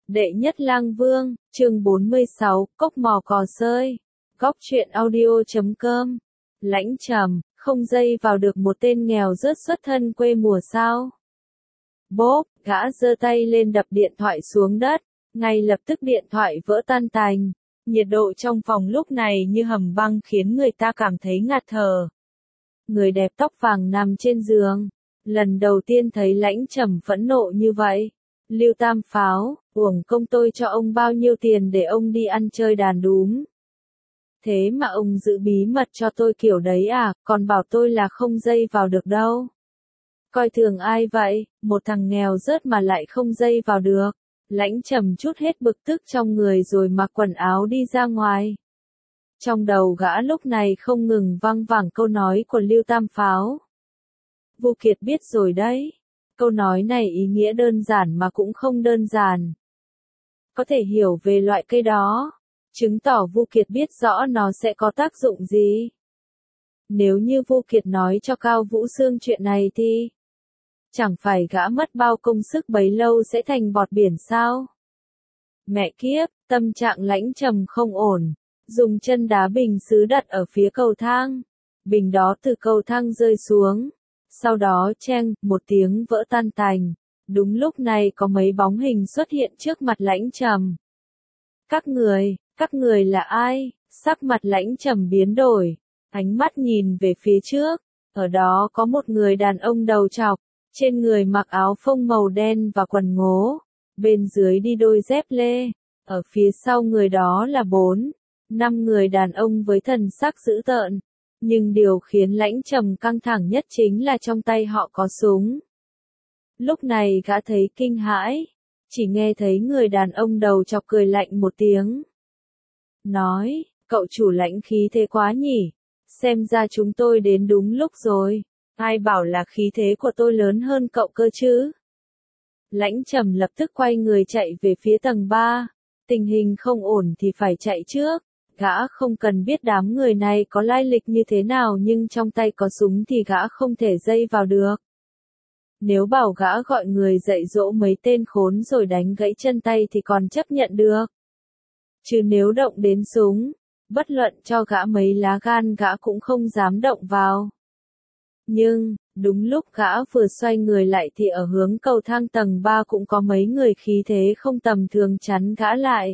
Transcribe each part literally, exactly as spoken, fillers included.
Đệ nhất lang vương, chương bốn mươi sáu, cốc mò cò sơi. Góc truyện audio chấm com. Lãnh Trầm, không dây vào được một tên nghèo rớt xuất thân quê mùa sao? Bốp, gã giơ tay lên đập điện thoại xuống đất, ngay lập tức điện thoại vỡ tan tành. Nhiệt độ trong phòng lúc này như hầm băng khiến người ta cảm thấy ngạt thở. Người đẹp tóc vàng nằm trên giường. Lần đầu tiên thấy Lãnh Trầm phẫn nộ như vậy. Lưu Tam Pháo, uổng công tôi cho ông bao nhiêu tiền để ông đi ăn chơi đàn đúm. Thế mà ông giữ bí mật cho tôi kiểu đấy à, còn bảo tôi là không dây vào được đâu. Coi thường ai vậy, một thằng nghèo rớt mà lại không dây vào được. Lãnh Trầm chút hết bực tức trong người rồi mặc quần áo đi ra ngoài. Trong đầu gã lúc này không ngừng văng vẳng câu nói của Lưu Tam Pháo. Vu Kiệt biết rồi đấy. Câu nói này ý nghĩa đơn giản mà cũng không đơn giản. Có thể hiểu về loại cây đó, chứng tỏ Vu Kiệt biết rõ nó sẽ có tác dụng gì. Nếu như Vu Kiệt nói cho Cao Vũ Sương chuyện này thì chẳng phải gã mất bao công sức bấy lâu sẽ thành bọt biển sao? Mẹ kiếp, tâm trạng Lãnh Trầm không ổn, dùng chân đá bình sứ đặt ở phía cầu thang. Bình đó từ cầu thang rơi xuống. Sau đó cheng, một tiếng vỡ tan tành. Đúng lúc này có mấy bóng hình xuất hiện trước mặt Lãnh Trầm. Các người, các người là ai? Sắc mặt Lãnh Trầm biến đổi, ánh mắt nhìn về phía trước. Ở đó có một người đàn ông đầu trọc, trên người mặc áo phông màu đen và quần ngố, bên dưới đi đôi dép lê. Ở phía sau người đó là bốn, năm người đàn ông với thần sắc dữ tợn. Nhưng điều khiến Lãnh Trầm căng thẳng nhất chính là trong tay họ có súng. Lúc này gã thấy kinh hãi, chỉ nghe thấy người đàn ông đầu chọc cười lạnh một tiếng. Nói, cậu chủ Lãnh khí thế quá nhỉ, xem ra chúng tôi đến đúng lúc rồi, ai bảo là khí thế của tôi lớn hơn cậu cơ chứ. Lãnh Trầm lập tức quay người chạy về phía tầng ba, tình hình không ổn thì phải chạy trước. Gã không cần biết đám người này có lai lịch như thế nào nhưng trong tay có súng thì gã không thể dây vào được. Nếu bảo gã gọi người dạy dỗ mấy tên khốn rồi đánh gãy chân tay thì còn chấp nhận được. Chứ nếu động đến súng, bất luận cho gã mấy lá gan gã cũng không dám động vào. Nhưng, đúng lúc gã vừa xoay người lại thì ở hướng cầu thang tầng ba cũng có mấy người khí thế không tầm thường chắn gã lại.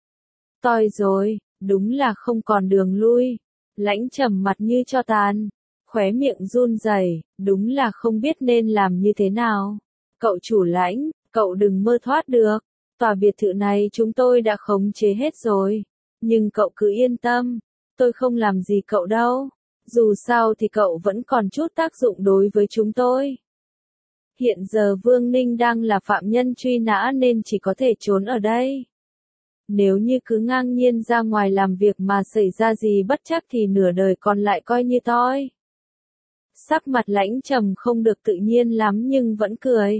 Toi rồi. Đúng là không còn đường lui. Lãnh Trầm mặt như tro tàn, khóe miệng run rẩy, đúng là không biết nên làm như thế nào. Cậu chủ Lãnh, cậu đừng mơ thoát được. Tòa biệt thự này chúng tôi đã khống chế hết rồi. Nhưng cậu cứ yên tâm, tôi không làm gì cậu đâu. Dù sao thì cậu vẫn còn chút tác dụng đối với chúng tôi. Hiện giờ Vương Ninh đang là phạm nhân truy nã nên chỉ có thể trốn ở đây. Nếu như cứ ngang nhiên ra ngoài làm việc mà xảy ra gì bất trắc thì nửa đời còn lại coi như toi. Sắc mặt Lãnh Trầm không được tự nhiên lắm nhưng vẫn cười.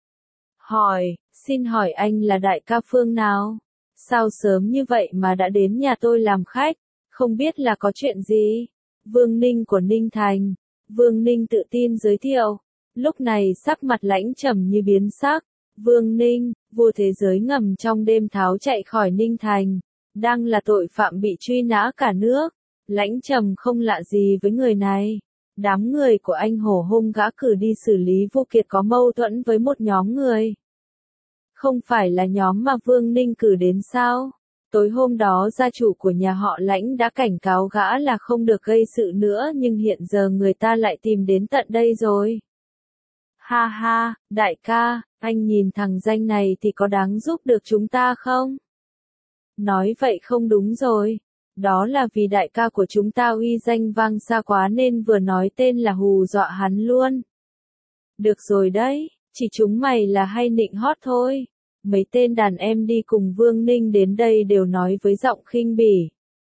Hỏi, xin hỏi anh là đại ca phương nào? Sao sớm như vậy mà đã đến nhà tôi làm khách? Không biết là có chuyện gì? Vương Ninh của Ninh Thành. Vương Ninh tự tin giới thiệu. Lúc này sắc mặt Lãnh Trầm như biến sắc. Vương Ninh, vua thế giới ngầm trong đêm tháo chạy khỏi Ninh Thành, đang là tội phạm bị truy nã cả nước. Lãnh Trầm không lạ gì với người này. Đám người của anh hổ hung gã cử đi xử lý Vu Kiệt có mâu thuẫn với một nhóm người. Không phải là nhóm mà Vương Ninh cử đến sao? Tối hôm đó gia chủ của nhà họ Lãnh đã cảnh cáo gã là không được gây sự nữa nhưng hiện giờ người ta lại tìm đến tận đây rồi. Ha ha, đại ca, anh nhìn thằng danh này thì có đáng giúp được chúng ta không? Nói vậy không đúng rồi. Đó là vì đại ca của chúng ta uy danh vang xa quá nên vừa nói tên là hù dọa hắn luôn. Được rồi đấy, chỉ chúng mày là hay nịnh hót thôi. Mấy tên đàn em đi cùng Vương Ninh đến đây đều nói với giọng khinh bỉ.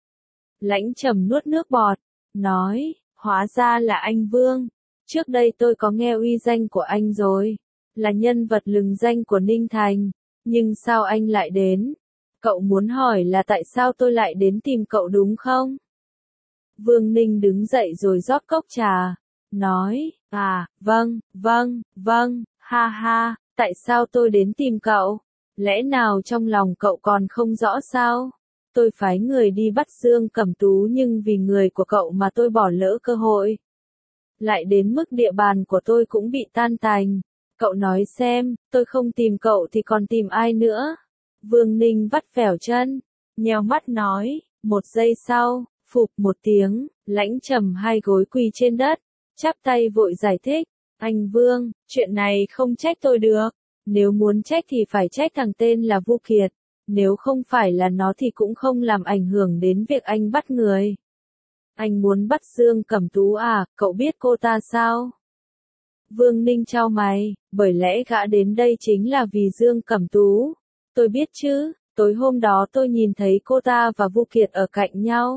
Lãnh Trầm nuốt nước bọt, nói, hóa ra là anh Vương. Trước đây tôi có nghe uy danh của anh rồi, là nhân vật lừng danh của Ninh Thành, nhưng sao anh lại đến? Cậu muốn hỏi là tại sao tôi lại đến tìm cậu đúng không? Vương Ninh đứng dậy rồi rót cốc trà, nói, à, vâng, vâng, vâng, ha ha, tại sao tôi đến tìm cậu? Lẽ nào trong lòng cậu còn không rõ sao? Tôi phái người đi bắt Dương Cẩm Tú nhưng vì người của cậu mà tôi bỏ lỡ cơ hội. Lại đến mức địa bàn của tôi cũng bị tan tành. Cậu nói xem, tôi không tìm cậu thì còn tìm ai nữa? Vương Ninh vắt vẻo chân, nheo mắt nói, một giây sau, phụp một tiếng, Lãnh Trầm hai gối quỳ trên đất, chắp tay vội giải thích, anh Vương, chuyện này không trách tôi được, nếu muốn trách thì phải trách thằng tên là Vu Kiệt, nếu không phải là nó thì cũng không làm ảnh hưởng đến việc anh bắt người. Anh muốn bắt Dương Cẩm Tú à, cậu biết cô ta sao? Vương Ninh chau mày, bởi lẽ gã đến đây chính là vì Dương Cẩm Tú. Tôi biết chứ, tối hôm đó tôi nhìn thấy cô ta và Vu Kiệt ở cạnh nhau.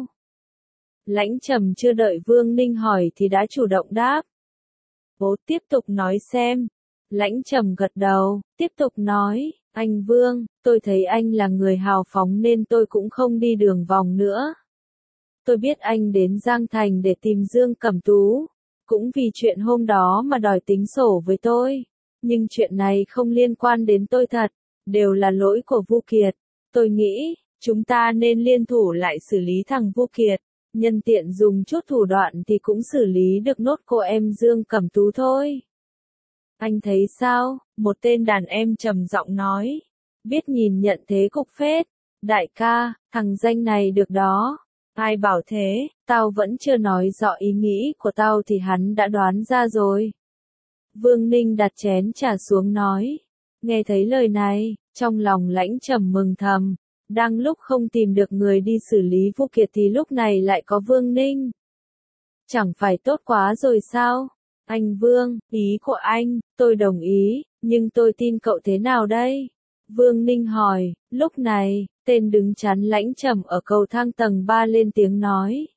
Lãnh Trầm chưa đợi Vương Ninh hỏi thì đã chủ động đáp. Bố tiếp tục nói xem. Lãnh Trầm gật đầu, tiếp tục nói, anh Vương, tôi thấy anh là người hào phóng nên tôi cũng không đi đường vòng nữa. Tôi biết anh đến Giang Thành để tìm Dương Cẩm Tú, cũng vì chuyện hôm đó mà đòi tính sổ với tôi. Nhưng chuyện này không liên quan đến tôi thật, đều là lỗi của Vu Kiệt. Tôi nghĩ, chúng ta nên liên thủ lại xử lý thằng Vu Kiệt, nhân tiện dùng chút thủ đoạn thì cũng xử lý được nốt cô em Dương Cẩm Tú thôi. Anh thấy sao? Một tên đàn em trầm giọng nói. Biết nhìn nhận thế cục phết. Đại ca, thằng danh này được đó. Ai bảo thế, tao vẫn chưa nói rõ ý nghĩ của tao thì hắn đã đoán ra rồi. Vương Ninh đặt chén trà xuống nói. Nghe thấy lời này, trong lòng Lãnh Trầm mừng thầm. Đang lúc không tìm được người đi xử lý Vu Kiệt thì lúc này lại có Vương Ninh. Chẳng phải tốt quá rồi sao? Anh Vương, ý của anh, tôi đồng ý, nhưng tôi tin cậu thế nào đây? Vương Ninh hỏi, lúc này, tên đứng chắn Lãnh Trầm ở cầu thang tầng ba lên tiếng nói.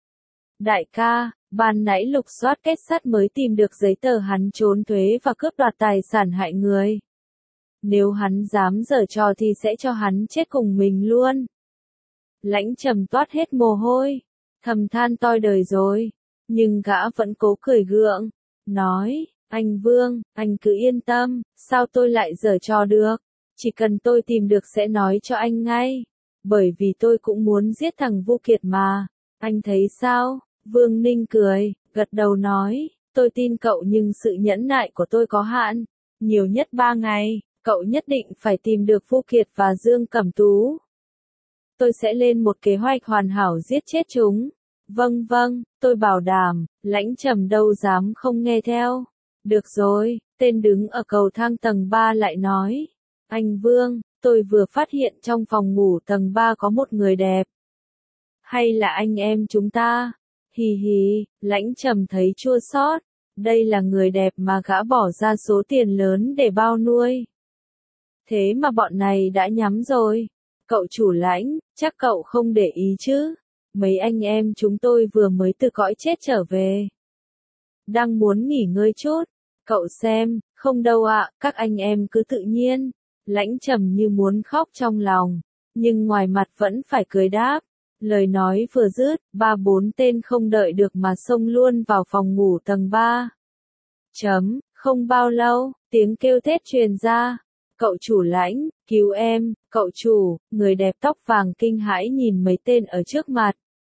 Đại ca, ban nãy lục soát kết sắt mới tìm được giấy tờ hắn trốn thuế và cướp đoạt tài sản hại người. Nếu hắn dám giở trò thì sẽ cho hắn chết cùng mình luôn. Lãnh Trầm toát hết mồ hôi, thầm than toi đời rồi, nhưng gã vẫn cố cười gượng, nói, anh Vương, anh cứ yên tâm, sao tôi lại giở trò được, chỉ cần tôi tìm được sẽ nói cho anh ngay, bởi vì tôi cũng muốn giết thằng Vu Kiệt mà, anh thấy sao? Vương Ninh cười, gật đầu nói, tôi tin cậu nhưng sự nhẫn nại của tôi có hạn, nhiều nhất ba ngày. Cậu nhất định phải tìm được Vu Kiệt và Dương Cẩm Tú. Tôi sẽ lên một kế hoạch hoàn hảo giết chết chúng. Vâng vâng, tôi bảo đảm, Lãnh Trầm đâu dám không nghe theo. Được rồi, tên đứng ở cầu thang tầng ba lại nói. Anh Vương, tôi vừa phát hiện trong phòng ngủ tầng ba có một người đẹp. Hay là anh em chúng ta? Hì hì, Lãnh Trầm thấy chua xót. Đây là người đẹp mà gã bỏ ra số tiền lớn để bao nuôi. Thế mà bọn này đã nhắm rồi. Cậu chủ Lãnh, chắc cậu không để ý chứ. Mấy anh em chúng tôi vừa mới từ cõi chết trở về. Đang muốn nghỉ ngơi chút. Cậu xem, không đâu ạ, các anh em cứ tự nhiên. Lãnh Trầm như muốn khóc trong lòng. Nhưng ngoài mặt vẫn phải cười đáp. Lời nói vừa dứt, ba bốn tên không đợi được mà xông luôn vào phòng ngủ tầng ba. Chấm, không bao lâu, tiếng kêu thét truyền ra. Cậu chủ Lãnh, cứu em, cậu chủ, người đẹp tóc vàng kinh hãi nhìn mấy tên ở trước mặt.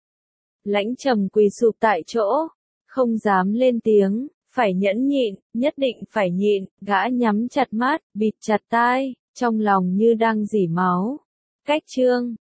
Lãnh Trầm quỳ sụp tại chỗ, không dám lên tiếng, phải nhẫn nhịn, nhất định phải nhịn, gã nhắm chặt mắt, bịt chặt tai, trong lòng như đang rỉ máu. Cách chương